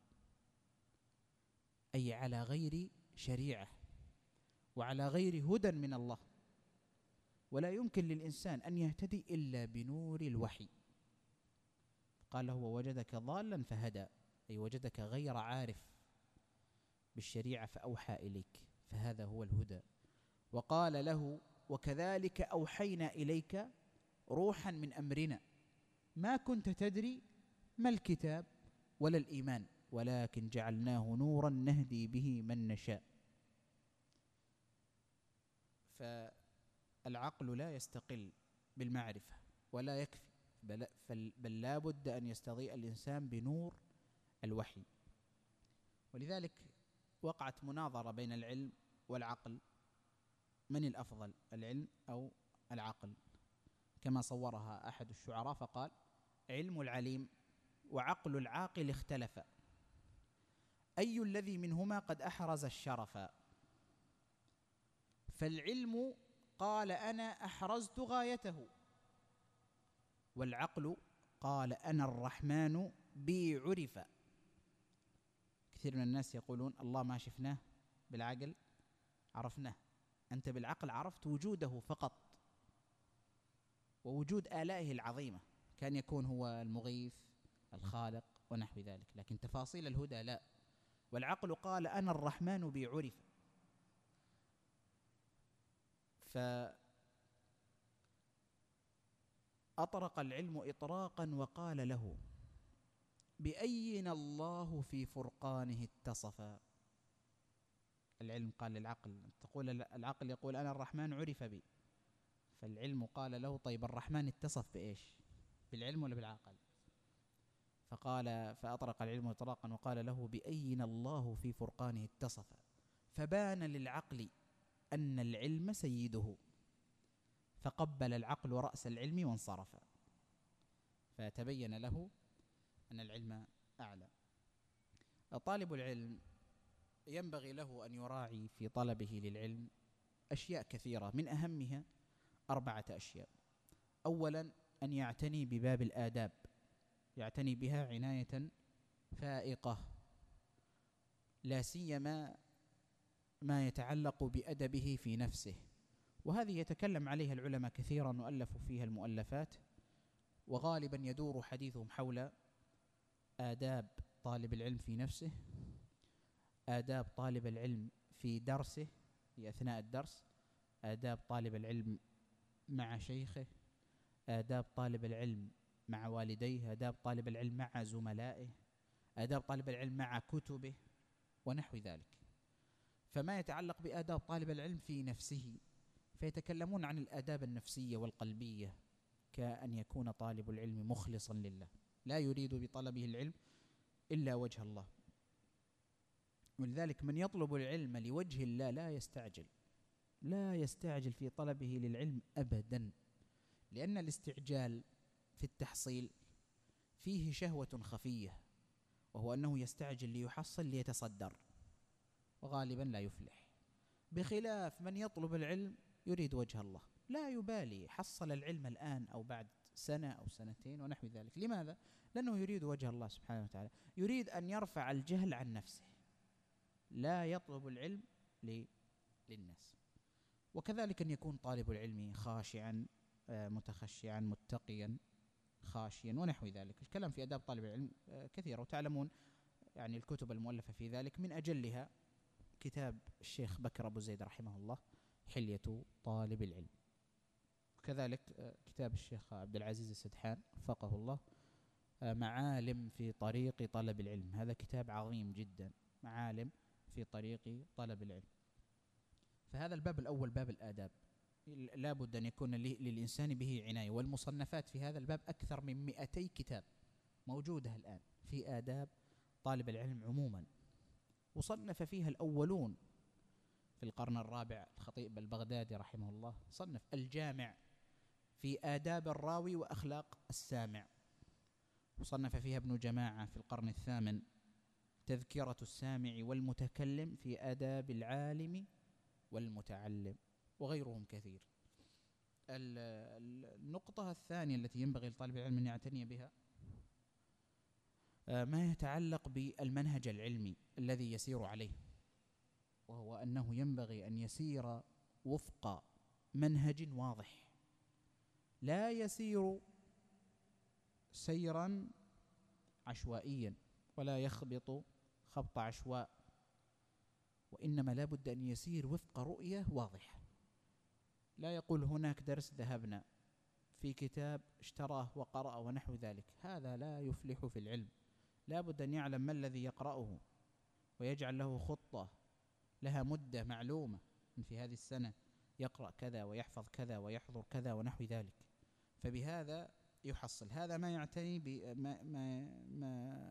أي على غير شريعة وعلى غير هدى من الله، ولا يمكن للإنسان أن يهتدي إلا بنور الوحي. قال له ووجدك ضالا فهدى، أي وجدك غير عارف بالشريعة فأوحى إليك، فهذا هو الهدى. وقال له وكذلك أوحينا إليك روحا من أمرنا ما كنت تدري ما الكتاب ولا الإيمان ولكن جعلناه نورا نهدي به من نشاء. فالعقل لا يستقل بالمعرفة ولا يكفي، بل لا بد أن يستضيء الإنسان بنور الوحي. ولذلك وقعت مناظرة بين العلم والعقل، من الأفضل العلم أو العقل؟ كما صورها أحد الشعراء فقال علم العليم وعقل العاقل اختلفا، أي الذي منهما قد أحرز الشرفا؟ فالعلم قال أنا أحرزت غايته، والعقل قال أنا الرحمن بي عرف. كثير من الناس يقولون الله ما شفناه بالعقل عرفناه، أنت بالعقل عرفت وجوده فقط ووجود آلائه العظيمة، كان يكون هو المغيث الخالق ونحو ذلك، لكن تفاصيل الهدى لا. والعقل قال أنا الرحمن بي عرف. فأطرق العلم إطراقا وقال له بأين الله في فرقانه اتصفا. العلم قال للعقل، تقول العقل يقول أنا الرحمن عرف بي، فالعلم قال له طيب الرحمن اتصف بإيش؟ بالعلم ولا بالعقل؟ فأطرق العلم إطراقا وقال له بأين الله في فرقانه اتصف، فبان للعقل أن العلم سيده، فقبل العقل رأس العلم وانصرف، فتبين له أن العلم أعلى. طالب العلم ينبغي له أن يراعي في طلبه للعلم أشياء كثيرة، من أهمها 4 أشياء. أولا أن يعتني بباب الآداب، يعتني بها عناية فائقة، لا سيما ما يتعلق بأدبه في نفسه، وهذه يتكلم عليها العلماء كثيرا وألفوا فيها المؤلفات، وغالبا يدور حديثهم حول آداب طالب العلم في نفسه، آداب طالب العلم في درسه في أثناء الدرس، آداب طالب العلم مع شيخه، آداب طالب العلم مع والديه، آداب طالب العلم مع زملائه، آداب طالب العلم مع كتبه ونحو ذلك. فما يتعلق بآداب طالب العلم في نفسه، فيتكلمون عن الآداب النفسية والقلبية، كأن يكون طالب العلم مخلصا لله، لا يريد بطلبه العلم إلا وجه الله. ولذلك من يطلب العلم لوجه الله لا يستعجل في طلبه للعلم أبدا، لأن الاستعجال في التحصيل فيه شهوة خفية، وهو أنه يستعجل ليحصل ليتصدر، وغالبا لا يفلح، بخلاف من يطلب العلم يريد وجه الله، لا يبالي حصل العلم الآن أو بعد سنة أو سنتين ونحو ذلك. لماذا؟ لأنه يريد وجه الله سبحانه وتعالى، يريد أن يرفع الجهل عن نفسه، لا يطلب العلم للناس. وكذلك أن يكون طالب العلم خاشعا متخشعا متقيا خاشيا ونحو ذلك. الكلام في آداب طالب العلم كثير، وتعلمون يعني الكتب المؤلفة في ذلك، من أجلها كتاب الشيخ بكر أبو زيد رحمه الله حلية طالب العلم، وكذلك كتاب الشيخ عبد العزيز السدحان وفقه الله معالم في طريق طلب العلم، هذا كتاب عظيم جدا، معالم في طريق طلب العلم. فهذا الباب الأول باب الآداب، لا بد أن يكون للإنسان به عناية، والمصنفات في هذا الباب أكثر من 200 كتاب موجودة الآن في آداب طالب العلم عموما، وصنف فيها الأولون في القرن الرابع الخطيب البغدادي رحمه الله صنف الجامع في آداب الراوي وأخلاق السامع، وصنف فيها ابن جماعة في القرن الثامن تذكرة السامع والمتكلم في آداب العالم والمتعلم، وغيرهم كثير. النقطة الثانية التي ينبغي لطالب العلم أن يعتني بها ما يتعلق بالمنهج العلمي الذي يسير عليه، وهو أنه ينبغي أن يسير وفق منهج واضح، لا يسير سيرا عشوائيا ولا يخبط خبط عشواء، وإنما لا بد أن يسير وفق رؤية واضحة، لا يقول هناك درس ذهبنا في كتاب اشتراه وقرأ ونحو ذلك، هذا لا يفلح في العلم. لا بد أن يعلم ما الذي يقرأه، ويجعل له خطة لها مدة معلومة، في هذه السنة يقرأ كذا ويحفظ كذا ويحضر كذا ونحو ذلك، فبهذا يحصل. هذا ما يعتني ما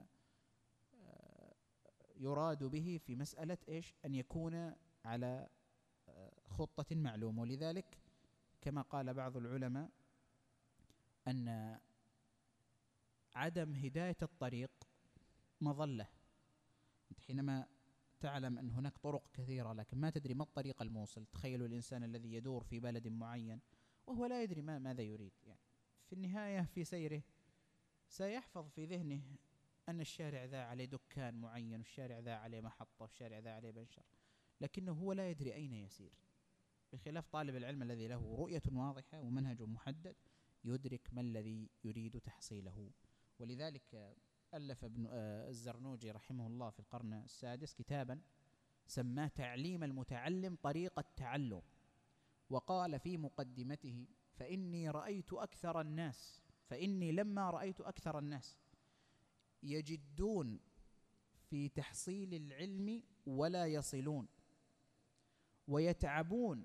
يراد به في مسألة إيش؟ أن يكون على خطة معلومة. ولذلك كما قال بعض العلماء أن عدم هداية الطريق مظلة، أنت حينما تعلم أن هناك طرق كثيرة لكن ما تدري ما الطريق الموصل. تخيلوا الإنسان الذي يدور في بلد معين وهو لا يدري ماذا يريد، يعني في النهاية في سيره سيحفظ في ذهنه أن الشارع ذا عليه دكان معين، والشارع ذا عليه محطة، والشارع ذا عليه بنشر، لكنه هو لا يدري أين يسير، بخلاف طالب العلم الذي له رؤية واضحة ومنهج محدد يدرك ما الذي يريد تحصيله. ولذلك ألف ابن الزرنوجي رحمه الله في القرن السادس كتابا سماه تعليم المتعلم طريق التعلم، وقال في مقدمته فإني لما رأيت أكثر الناس يجدون في تحصيل العلم ولا يصلون، ويتعبون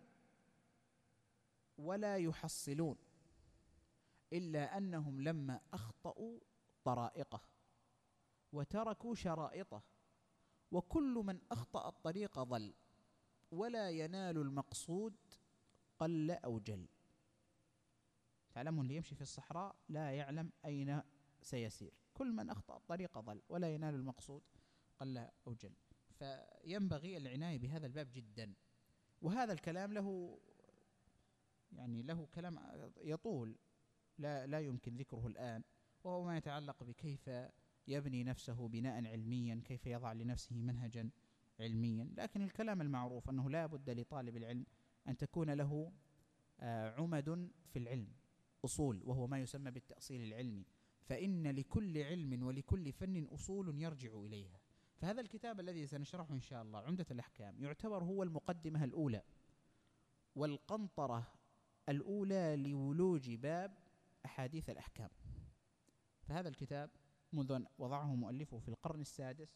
ولا يحصلون، إلا أنهم لما أخطأوا طرائقه وتركوا شرائطه، وكل من أخطأ الطريق ضل ولا ينال المقصود قل أو جل. تعلمون اللي يمشي في الصحراء لا يعلم أين سيسير، كل من أخطأ الطريق ضل ولا ينال المقصود قل أو جل. فينبغي العناية بهذا الباب جدا. وهذا الكلام له يعني له كلام يطول لا يمكن ذكره الآن، وهو ما يتعلق بكيف يبني نفسه بناء علميا، كيف يضع لنفسه منهجا علميا. لكن الكلام المعروف أنه لا بد لطالب العلم أن تكون له عمد في العلم، أصول، وهو ما يسمى بالتأصيل العلمي. فإن لكل علم ولكل فن أصول يرجع إليها. فهذا الكتاب الذي سنشرحه إن شاء الله عمدة الأحكام يعتبر هو المقدمة الأولى والقنطرة الأولى لولوج باب أحاديث الأحكام. فهذا الكتاب منذ أن وضعه مؤلفه في القرن السادس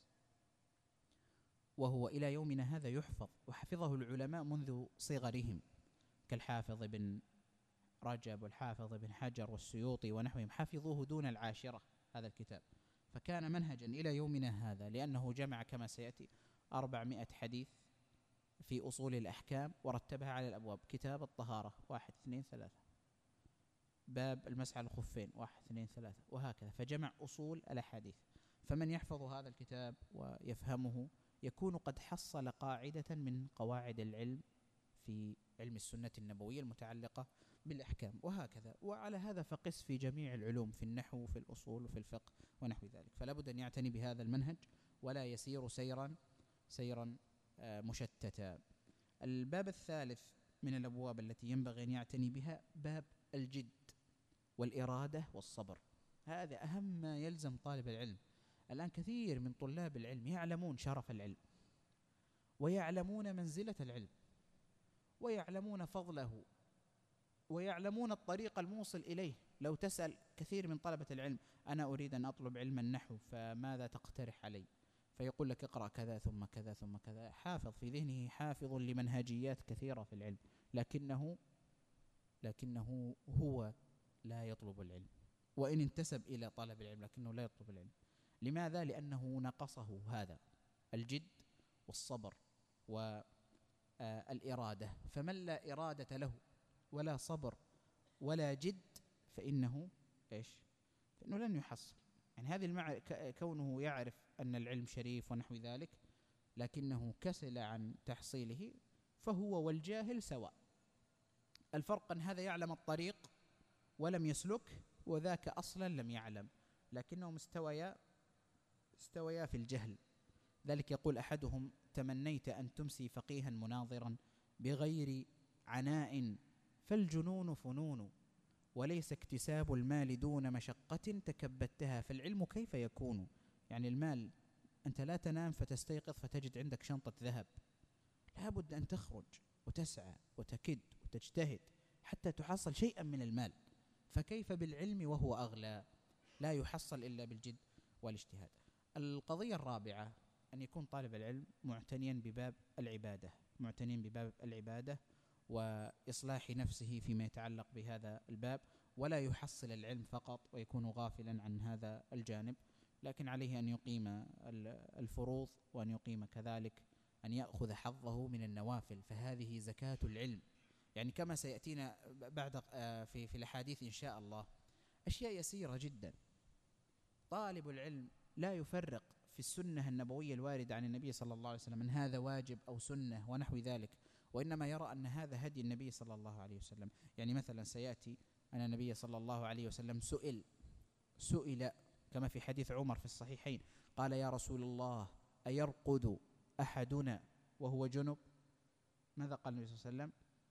وهو إلى يومنا هذا يحفظ، وحفظه العلماء منذ صغرهم كالحافظ بن رجب والحافظ بن حجر والسيوطي ونحوهم، حفظوه دون العاشرة هذا الكتاب. فكان منهجا إلى يومنا هذا، لأنه جمع كما سيأتي 400 حديث في أصول الأحكام ورتبها على الأبواب. كتاب الطهارة 1 2 3، باب المسح على الخفين 1 2 3، وهكذا. فجمع أصول الأحاديث. فمن يحفظ هذا الكتاب ويفهمه يكون قد حصل قاعدة من قواعد العلم في علم السنة النبوية المتعلقة بالأحكام، وهكذا. وعلى هذا فقس في جميع العلوم، في النحو وفي الأصول وفي الفقه ونحو ذلك. فلا بد أن يعتني بهذا المنهج ولا يسير سيرا مشتتا. الباب الثالث من الأبواب التي ينبغي أن يعتني بها باب الجد والإرادة والصبر. هذا أهم ما يلزم طالب العلم. الآن كثير من طلاب العلم يعلمون شرف العلم، ويعلمون منزلة العلم، ويعلمون فضله، ويعلمون الطريق الموصل إليه. لو تسأل كثير من طلبة العلم: أنا أريد أن أطلب علم النحو فماذا تقترح علي؟ فيقول لك: اقرأ كذا ثم كذا ثم كذا. حافظ في ذهنه، حافظ لمنهجيات كثيرة في العلم، لكنه هو لا يطلب العلم، وإن انتسب إلى طلب العلم لكنه لا يطلب العلم. لماذا؟ لأنه نقصه هذا الجد والصبر والإرادة. فمن لا إرادة له ولا صبر ولا جد فإنه فإنه لن يحصل. يعني هذه كونه يعرف أن العلم شريف ونحو ذلك لكنه كسل عن تحصيله، فهو والجاهل سواء. الفرق أن هذا يعلم الطريق ولم يسلك، وذاك أصلا لم يعلم لكنهم استويا في الجهل. ذلك يقول أحدهم: تمنيت أن تمسي فقيها مناظرا بغير عناء، فالجنون فنون، وليس اكتساب المال دون مشقة تكبدتها، فالعلم كيف يكون؟ يعني المال، أنت لا تنام فتستيقظ فتجد عندك شنطة ذهب، لابد أن تخرج وتسعى وتكد وتجتهد حتى تحصل شيئا من المال. فكيف بالعلم وهو أغلى؟ لا يحصل إلا بالجد والاجتهاد. القضية الرابعة أن يكون طالب العلم معتنيا بباب العبادة، وإصلاح نفسه فيما يتعلق بهذا الباب، ولا يحصل العلم فقط ويكون غافلا عن هذا الجانب، لكن عليه أن يقيم الفروض، وأن يقيم كذلك أن يأخذ حظه من النوافل، فهذه زكاة العلم. يعني كما سيأتينا بعد في الأحاديث إن شاء الله أشياء يسيرة جدا. طالب العلم لا يفرق في السنة النبوية الواردة عن النبي صلى الله عليه وسلم من هذا واجب أو سنة ونحو ذلك، وإنما يرى أن هذا هدي النبي صلى الله عليه وسلم. يعني مثلا سيأتي أن النبي صلى الله عليه وسلم سئل كما في حديث عمر في الصحيحين، قال: يا رسول الله، أيرقد أحدنا وهو جنب؟ ماذا قال النبي صلى الله عليه وسلم؟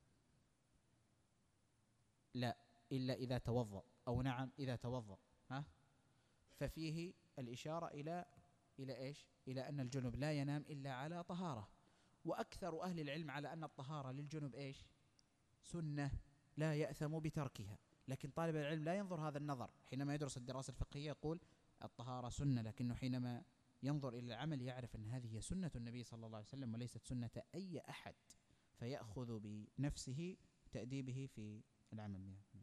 لا، إلا إذا توضأ، أو نعم إذا توضأ. ففيه الإشارة إلى أن الجنب لا ينام إلا على طهارة. وأكثر أهل العلم على أن الطهارة للجنب سنة لا يأثم بتركها. لكن طالب العلم لا ينظر هذا النظر حينما يدرس الدراسة الفقهية، يقول الطهارة سنة، لكنه حينما ينظر إلى العمل يعرف أن هذه هي سنة النبي صلى الله عليه وسلم وليست سنة أي أحد، فيأخذ بنفسه تأديبه في العمل بها.